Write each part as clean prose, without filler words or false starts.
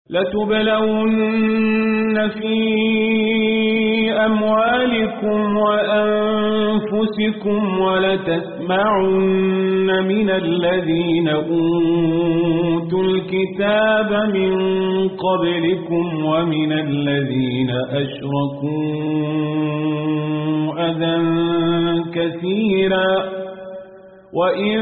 لتبلون في أموالكم وأنفسكم ولتسمعن من الذين أوتوا الكتاب من قبلكم ومن الذين أشركوا أذى كثيرا وإن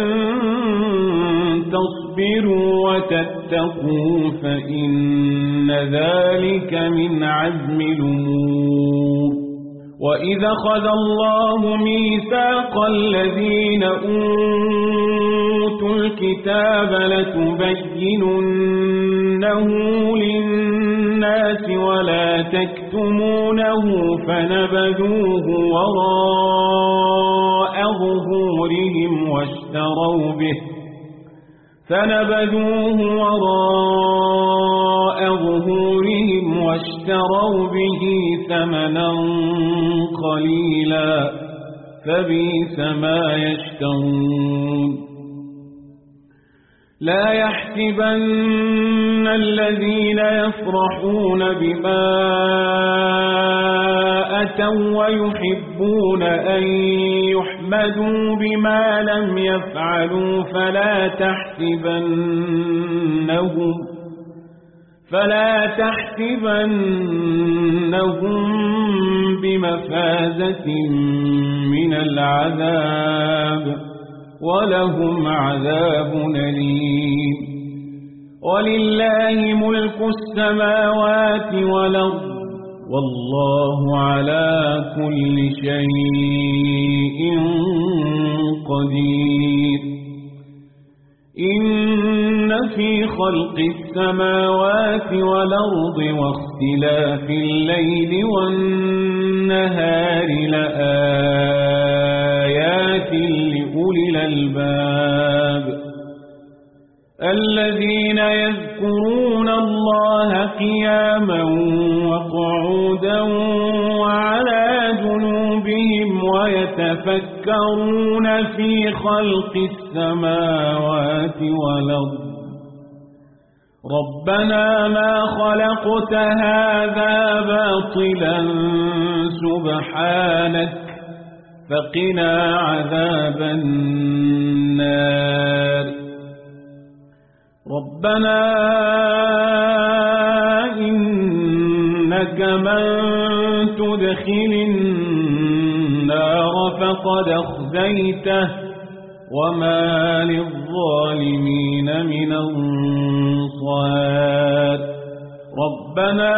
تصبروا وتتقوا فإن ذلك من عزم الأمور وإذا أخذ الله ميثاق الذين أوتوا الكتاب لتبيننه للناس ولا تكتمونه فنبذوه وراء ظهورهم واشتروا به ثمنا قليلا فبئس ما يشترون لا يحسبن الذين يفرحون بما أتوا ويحبون أن يحمدوا بما لم يفعلوا فلا تحسبنهم بمفازة من العذاب ولهم عذاب أليم ولله ملك السماوات والأرض والله على كل شيء قدير إن في خلق السماوات والأرض واختلاف الليل والنهار لآيات لأولي الألباب الذين يذكرون الله قياما وقعودا وعلى جنوبهم ويتفكرون في خلق السماوات والأرض ربنا ما خلقت هذا باطلا سبحانك فقنا عذاب النار ربنا إنك من تدخل النار فقد أخزيته وما للظالمين من أنصار ربنا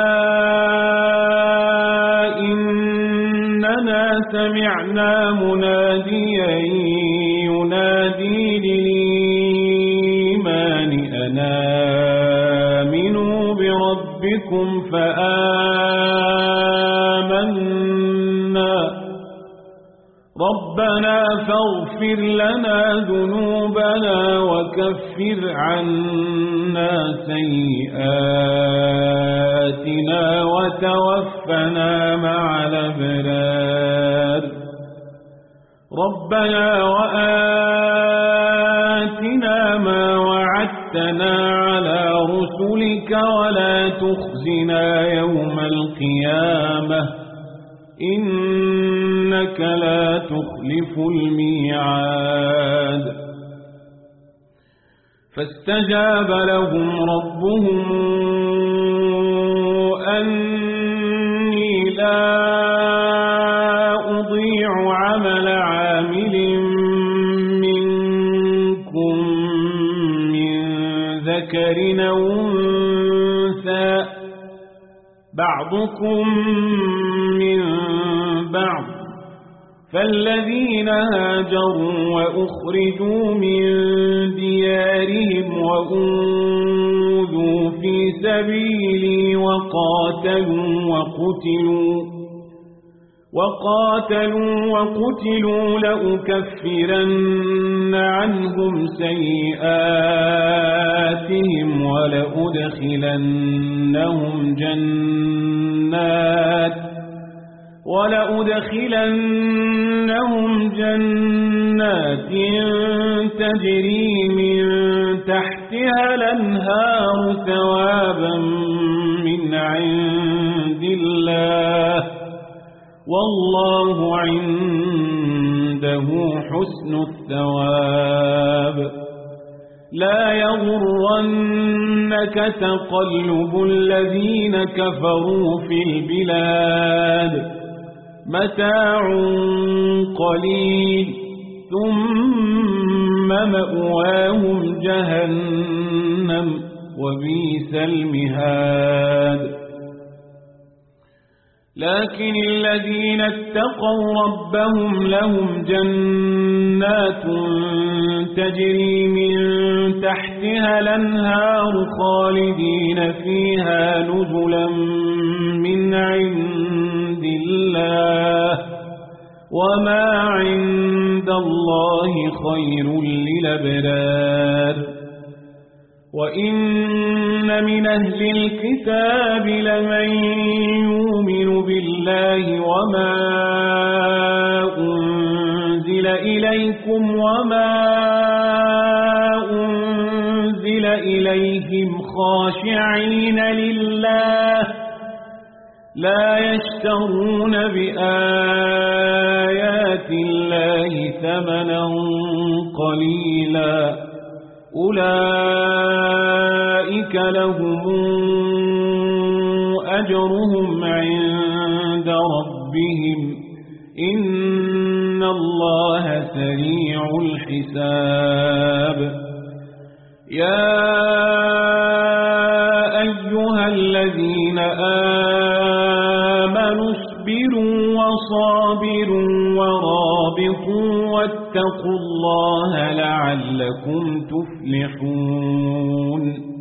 إننا سمعنا مناديا ينادي للإيمان أن آمنوا بربكم فآمنا ربنا فاغفر لنا ذنوبنا وكفر عنا سيئاتنا وتوفنا مع الأبرار ربنا وآتنا ما وعدتنا على رسلك ولا تخزنا يوم القيامة إنك لا تخلف الميعاد فاستجاب لهم ربهم أني لا أضيع عمل عامل منكم من ذكر أو أنثى بعضكم من بعض فالذين هاجروا وأخرجوا من ديارهم وأوذوا في سبيلي وقاتلوا لأكفرن عنهم سيئاتهم ولأدخلنهم جنات تجري من تحتها الأنهار ثوابا والله عنده حسن الثواب. لا يغرنك تقلب الذين كفروا في البلاد، متاع قليل ثم مأواهم جهنم وبئس المهاد. لكن الذين اتقوا ربهم لهم جنات تجري من تحتها الأنهار خالدين فيها نزلا من عند الله، وما عند الله خير للأبرار. وإن من أهل الكتاب لمن يؤمن بالله وما أنزل إليكم وما أنزل إليهم خاشعين لله لا يشترون بآيات الله ثمنا قليلا، أولئك لهم أجرهم عند ربهم إن الله سريع الحساب. يا أيها الذين آمنوا اصبروا وصابروا ورابطوا واتقوا الله لعلكم تفلحون.